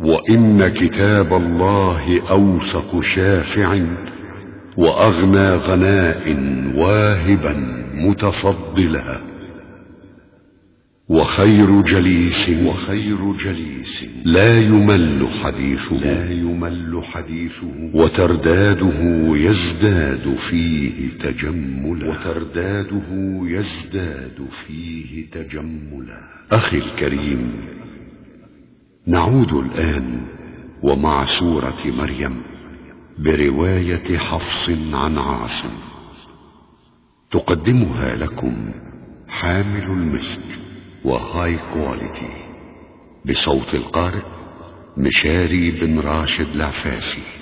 وإن كتاب الله أوثق شافع وأغنى غناء واهبا متفضلا، وخير جليس لا يمل حديثه وترداده يزداد فيه تجملا. أخي الكريم، نعود الآن ومع سورة مريم برواية حفص عن عاصم، تقدمها لكم حامل المسك وهاي كواليتي، بصوت القارئ مشاري بن راشد العفاسي.